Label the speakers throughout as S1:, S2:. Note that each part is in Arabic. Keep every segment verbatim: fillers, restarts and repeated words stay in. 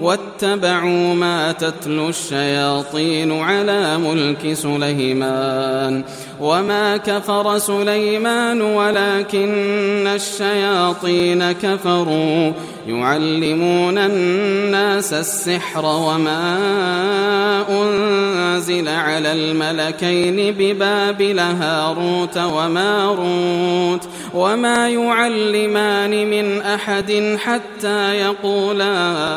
S1: واتبعوا ما تتلو الشياطين على ملك سليمان وما كفر سليمان ولكن الشياطين كفروا يعلمون الناس السحر وما أنزل على الملكين ببابل هاروت وماروت وما يعلمان من أحد حتى يقولا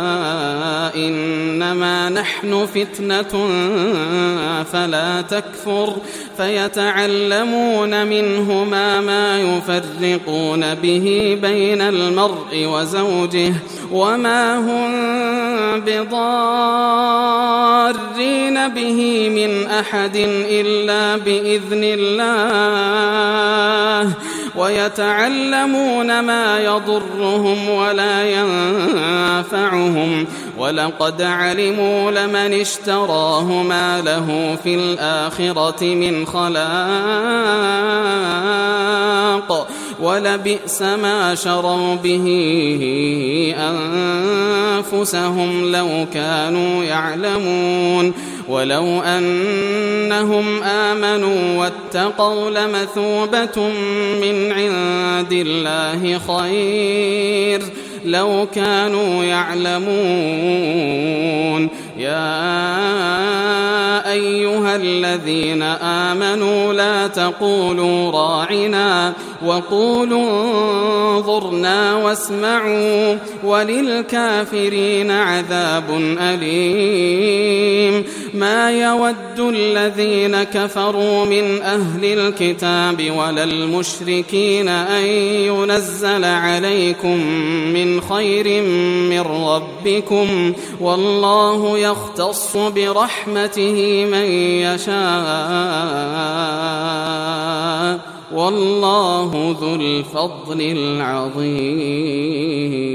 S1: إنما نحن فتنة فلا تكفر فيتعلمون منهما ما يفرقون به بين المرء وزوجه وما هم بضارين به من أحد إلا بإذن الله ويتعلمون ما يضرهم ولا ينفعهم ولقد علموا لمن اشتراه ما له في الآخرة من خلاق ولبئس ما شروا به أنفسهم لو كانوا يعلمون ولو أنهم آمنوا واتقوا لمثوبة من عند الله خير لو كانوا يعلمون يا أيها الذين آمنوا لا تقولوا راعنا وقولوا انظرنا واسمعوا وللكافرين عذاب أليم ما يود الذين كفروا من أهل الكتاب ولا المشركين أن ينزل عليكم من خير من ربكم والله يختص برحمته من يشاء والله ذو الفضل العظيم.